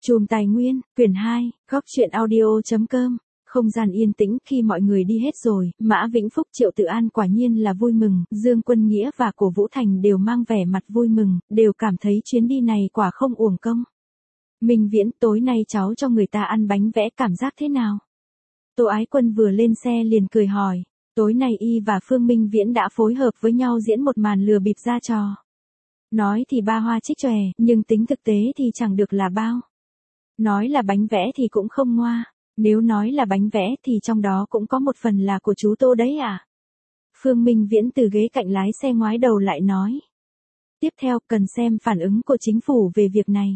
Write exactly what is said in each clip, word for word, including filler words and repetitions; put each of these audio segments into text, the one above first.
Chùm Tài Nguyên, quyển hai, góc truyện audio chấm com. Không gian yên tĩnh khi mọi người đi hết rồi, Mã Vĩnh Phúc Triệu Tự An quả nhiên là vui mừng, Dương Quân Nghĩa và Cổ Vũ Thành đều mang vẻ mặt vui mừng, đều cảm thấy chuyến đi này quả không uổng công. Minh Viễn, tối nay cháu cho người ta ăn bánh vẽ cảm giác thế nào? Tô Ái Quân vừa lên xe liền cười hỏi, tối nay y và Phương Minh Viễn đã phối hợp với nhau diễn một màn lừa bịp ra trò. Nói thì ba hoa trích chòe, nhưng tính thực tế thì chẳng được là bao. Nói là bánh vẽ thì cũng không ngoa, nếu nói là bánh vẽ thì trong đó cũng có một phần là của chú Tô đấy à. Phương Minh Viễn từ ghế cạnh lái xe ngoái đầu lại nói. Tiếp theo cần xem phản ứng của chính phủ về việc này.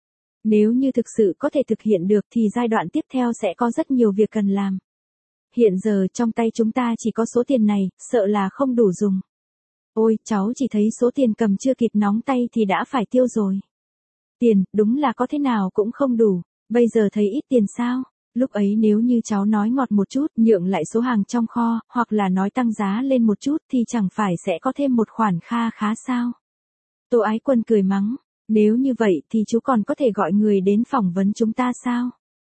Nếu như thực sự có thể thực hiện được thì giai đoạn tiếp theo sẽ có rất nhiều việc cần làm. Hiện giờ trong tay chúng ta chỉ có số tiền này, sợ là không đủ dùng. Ôi, cháu chỉ thấy số tiền cầm chưa kịp nóng tay thì đã phải tiêu rồi. Tiền, đúng là có thế nào cũng không đủ, bây giờ thấy ít tiền sao? Lúc ấy nếu như cháu nói ngọt một chút, nhượng lại số hàng trong kho, hoặc là nói tăng giá lên một chút thì chẳng phải sẽ có thêm một khoản kha khá sao? Tô Ái Quân cười mắng, nếu như vậy thì chú còn có thể gọi người đến phỏng vấn chúng ta sao?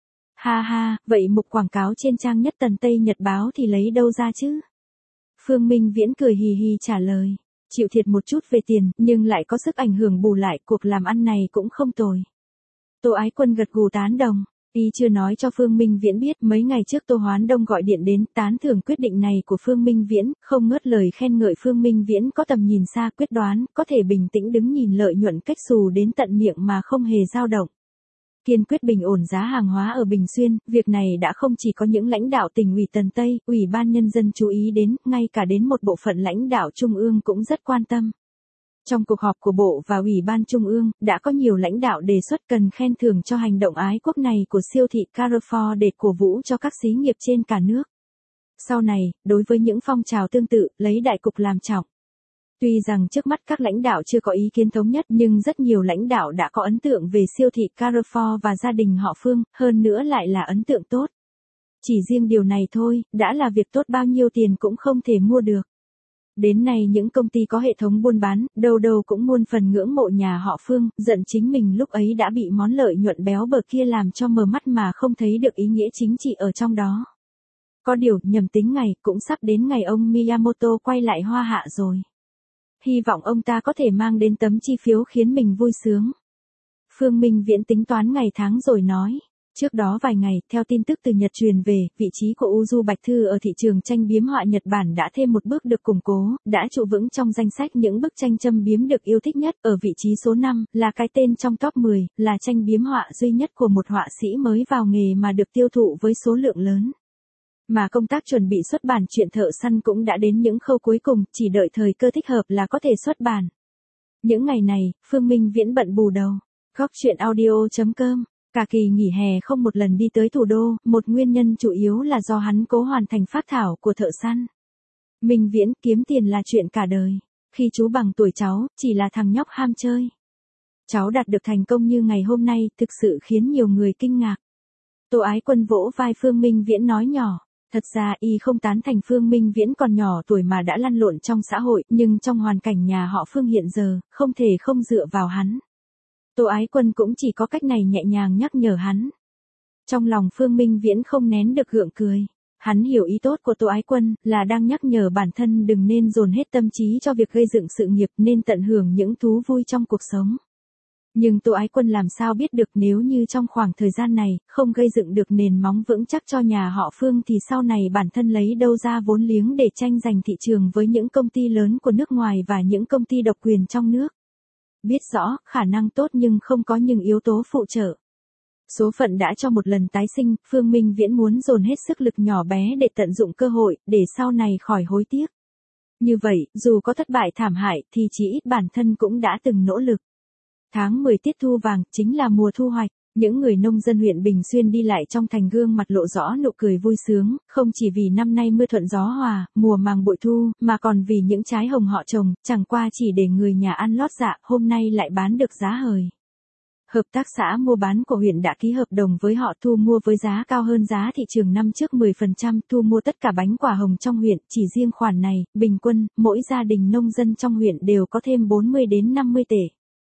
Ha ha, vậy mục quảng cáo trên trang nhất Tần Tây Nhật Báo thì lấy đâu ra chứ? Phương Minh Viễn cười hì hì trả lời, chịu thiệt một chút về tiền, nhưng lại có sức ảnh hưởng bù lại, cuộc làm ăn này cũng không tồi. Tô Ái Quân gật gù tán đồng, y chưa nói cho Phương Minh Viễn biết, mấy ngày trước Tô Hoán Đông gọi điện đến, tán thưởng quyết định này của Phương Minh Viễn, không ngớt lời khen ngợi Phương Minh Viễn có tầm nhìn xa, quyết đoán, có thể bình tĩnh đứng nhìn lợi nhuận cách xù đến tận miệng mà không hề dao động. Kiên quyết bình ổn giá hàng hóa ở Bình Xuyên, việc này đã không chỉ có những lãnh đạo tỉnh ủy Tần Tây, Ủy ban Nhân dân chú ý đến, ngay cả đến một bộ phận lãnh đạo Trung ương cũng rất quan tâm. Trong cuộc họp của Bộ và Ủy ban Trung ương, đã có nhiều lãnh đạo đề xuất cần khen thưởng cho hành động ái quốc này của siêu thị Carrefour để cổ vũ cho các xí nghiệp trên cả nước. Sau này, đối với những phong trào tương tự, lấy đại cục làm trọng. Tuy rằng trước mắt các lãnh đạo chưa có ý kiến thống nhất nhưng rất nhiều lãnh đạo đã có ấn tượng về siêu thị Carrefour và gia đình họ Phương, hơn nữa lại là ấn tượng tốt. Chỉ riêng điều này thôi, đã là việc tốt bao nhiêu tiền cũng không thể mua được. Đến nay những công ty có hệ thống buôn bán, đâu đâu cũng muôn phần ngưỡng mộ nhà họ Phương, giận chính mình lúc ấy đã bị món lợi nhuận béo bở kia làm cho mờ mắt mà không thấy được ý nghĩa chính trị ở trong đó. Có điều, nhầm tính ngày, cũng sắp đến ngày ông Miyamoto quay lại Hoa Hạ rồi. Hy vọng ông ta có thể mang đến tấm chi phiếu khiến mình vui sướng. Phương Minh Viễn tính toán ngày tháng rồi nói. Trước đó vài ngày, theo tin tức từ Nhật truyền về, vị trí của Uju Bạch Thư ở thị trường tranh biếm họa Nhật Bản đã thêm một bước được củng cố, đã trụ vững trong danh sách những bức tranh châm biếm được yêu thích nhất, ở vị trí số năm, là cái tên trong top mười, là tranh biếm họa duy nhất của một họa sĩ mới vào nghề mà được tiêu thụ với số lượng lớn. Mà công tác chuẩn bị xuất bản Chuyện Thợ Săn cũng đã đến những khâu cuối cùng, chỉ đợi thời cơ thích hợp là có thể xuất bản. Những ngày này, Phương Minh Viễn bận bù đầu. Góc truyện audio chấm com. Cả kỳ nghỉ hè không một lần đi tới thủ đô, một nguyên nhân chủ yếu là do hắn cố hoàn thành phác thảo của Thợ Săn. Minh Viễn, kiếm tiền là chuyện cả đời. Khi chú bằng tuổi cháu, chỉ là thằng nhóc ham chơi. Cháu đạt được thành công như ngày hôm nay, thực sự khiến nhiều người kinh ngạc. Tô Ái Quân vỗ vai Phương Minh Viễn nói nhỏ. Thật ra y không tán thành Phương Minh Viễn còn nhỏ tuổi mà đã lăn lộn trong xã hội, nhưng trong hoàn cảnh nhà họ Phương hiện giờ, không thể không dựa vào hắn. Tô Ái Quân cũng chỉ có cách này nhẹ nhàng nhắc nhở hắn. Trong lòng Phương Minh Viễn không nén được gượng cười. Hắn hiểu ý tốt của Tô Ái Quân, là đang nhắc nhở bản thân đừng nên dồn hết tâm trí cho việc gây dựng sự nghiệp, nên tận hưởng những thú vui trong cuộc sống. Nhưng Tô Ái Quân làm sao biết được nếu như trong khoảng thời gian này, không gây dựng được nền móng vững chắc cho nhà họ Phương thì sau này bản thân lấy đâu ra vốn liếng để tranh giành thị trường với những công ty lớn của nước ngoài và những công ty độc quyền trong nước. Biết rõ, khả năng tốt nhưng không có những yếu tố phụ trợ. Số phận đã cho một lần tái sinh, Phương Minh Viễn muốn dồn hết sức lực nhỏ bé để tận dụng cơ hội, để sau này khỏi hối tiếc. Như vậy, dù có thất bại thảm hại thì chỉ ít bản thân cũng đã từng nỗ lực. Tháng mười tiết thu vàng, chính là mùa thu hoạch. Những người nông dân huyện Bình Xuyên đi lại trong thành gương mặt lộ rõ nụ cười vui sướng, không chỉ vì năm nay mưa thuận gió hòa, mùa màng bội thu, mà còn vì những trái hồng họ trồng, chẳng qua chỉ để người nhà ăn lót dạ, hôm nay lại bán được giá hời. Hợp tác xã mua bán của huyện đã ký hợp đồng với họ thu mua với giá cao hơn giá thị trường năm trước mười phần trăm, thu mua tất cả bánh quả hồng trong huyện, chỉ riêng khoản này, bình quân, mỗi gia đình nông dân trong huyện đều có thêm bốn mươi đến năm mươi tể.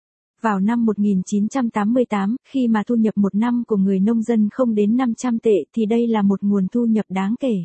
Vào năm một nghìn chín trăm tám mươi tám, khi mà thu nhập một năm của người nông dân không đến năm trăm tệ thì đây là một nguồn thu nhập đáng kể.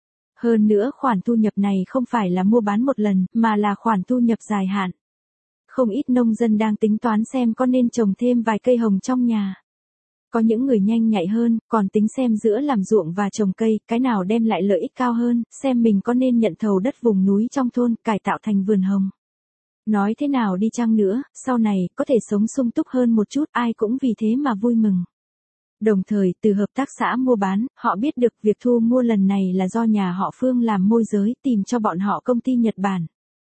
Hơn nữa khoản thu nhập này không phải là mua bán một lần, mà là khoản thu nhập dài hạn. Không ít nông dân đang tính toán xem có nên trồng thêm vài cây hồng trong nhà. Có những người nhanh nhạy hơn, còn tính xem giữa làm ruộng và trồng cây, cái nào đem lại lợi ích cao hơn, xem mình có nên nhận thầu đất vùng núi trong thôn, cải tạo thành vườn hồng. Nói thế nào đi chăng nữa, sau này, có thể sống sung túc hơn một chút, ai cũng vì thế mà vui mừng. Đồng thời, từ hợp tác xã mua bán, họ biết được việc thu mua lần này là do nhà họ Phương làm môi giới, tìm cho bọn họ công ty Nhật Bản.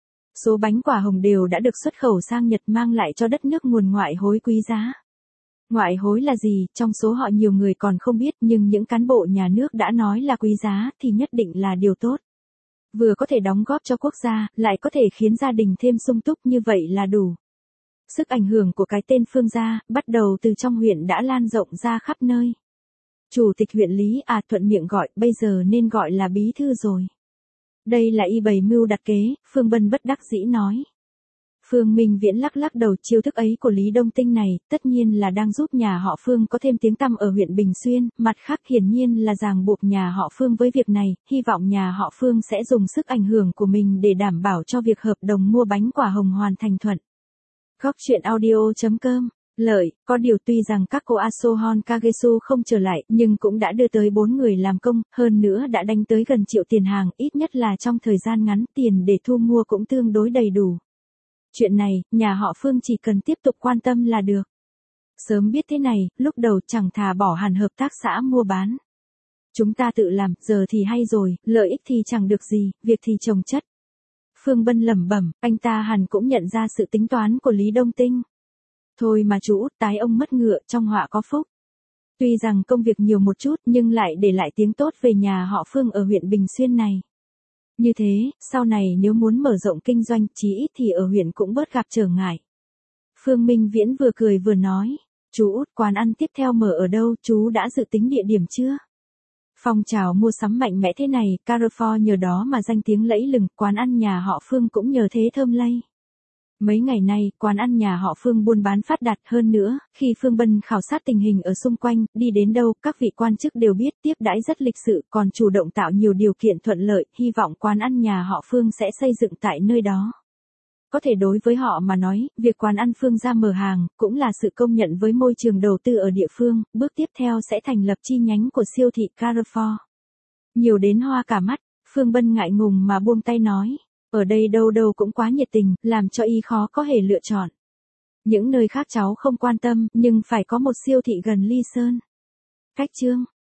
Số bánh quả hồng đều đã được xuất khẩu sang Nhật mang lại cho đất nước nguồn ngoại hối quý giá. Ngoại hối là gì, trong số họ nhiều người còn không biết, nhưng những cán bộ nhà nước đã nói là quý giá thì nhất định là điều tốt. Vừa có thể đóng góp cho quốc gia, lại có thể khiến gia đình thêm sung túc, như vậy là đủ. Sức ảnh hưởng của cái tên Phương gia, bắt đầu từ trong huyện đã lan rộng ra khắp nơi. Chủ tịch huyện Lý à thuận miệng gọi, bây giờ nên gọi là bí thư rồi. Đây là y bày mưu đặt kế, Phương Bân bất đắc dĩ nói. Phương Minh Viễn lắc lắc đầu, chiêu thức ấy của Lý Đông Tinh này, tất nhiên là đang giúp nhà họ Phương có thêm tiếng tăm ở huyện Bình Xuyên, mặt khác hiển nhiên là ràng buộc nhà họ Phương với việc này, hy vọng nhà họ Phương sẽ dùng sức ảnh hưởng của mình để đảm bảo cho việc hợp đồng mua bánh quả hồng hoàn thành thuận. Góc truyện audio chấm com. Lợi, có điều tuy rằng các cô Asohon Kagesu không trở lại, nhưng cũng đã đưa tới bốn người làm công, hơn nữa đã đánh tới gần triệu tiền hàng, ít nhất là trong thời gian ngắn, tiền để thu mua cũng tương đối đầy đủ. Chuyện này, nhà họ Phương chỉ cần tiếp tục quan tâm là được. Sớm biết thế này, lúc đầu chẳng thà bỏ hẳn hợp tác xã mua bán. Chúng ta tự làm, giờ thì hay rồi, lợi ích thì chẳng được gì, việc thì chồng chất. Phương Bân lẩm bẩm, anh ta hẳn cũng nhận ra sự tính toán của Lý Đông Tinh. Thôi mà chú út tái ông mất ngựa, trong họa có phúc. Tuy rằng công việc nhiều một chút nhưng lại để lại tiếng tốt về nhà họ Phương ở huyện Bình Xuyên này. Như thế, sau này nếu muốn mở rộng kinh doanh, chí ít thì ở huyện cũng bớt gặp trở ngại. Phương Minh Viễn vừa cười vừa nói, chú út quán ăn tiếp theo mở ở đâu, chú đã dự tính địa điểm chưa? Phong trào mua sắm mạnh mẽ thế này, Carrefour nhờ đó mà danh tiếng lẫy lừng, quán ăn nhà họ Phương cũng nhờ thế thơm lây. Mấy ngày nay, quán ăn nhà họ Phương buôn bán phát đạt hơn nữa, khi Phương Bân khảo sát tình hình ở xung quanh, đi đến đâu, các vị quan chức đều biết tiếp đãi rất lịch sự, còn chủ động tạo nhiều điều kiện thuận lợi, hy vọng quán ăn nhà họ Phương sẽ xây dựng tại nơi đó. Có thể đối với họ mà nói, việc quán ăn Phương gia mở hàng, cũng là sự công nhận với môi trường đầu tư ở địa phương, bước tiếp theo sẽ thành lập chi nhánh của siêu thị Carrefour. Nhiều đến hoa cả mắt, Phương Bân ngại ngùng mà buông tay nói. Ở đây đâu đâu cũng quá nhiệt tình, làm cho y khó có hề lựa chọn. Những nơi khác cháu không quan tâm, nhưng phải có một siêu thị gần Ly Sơn. Cách chương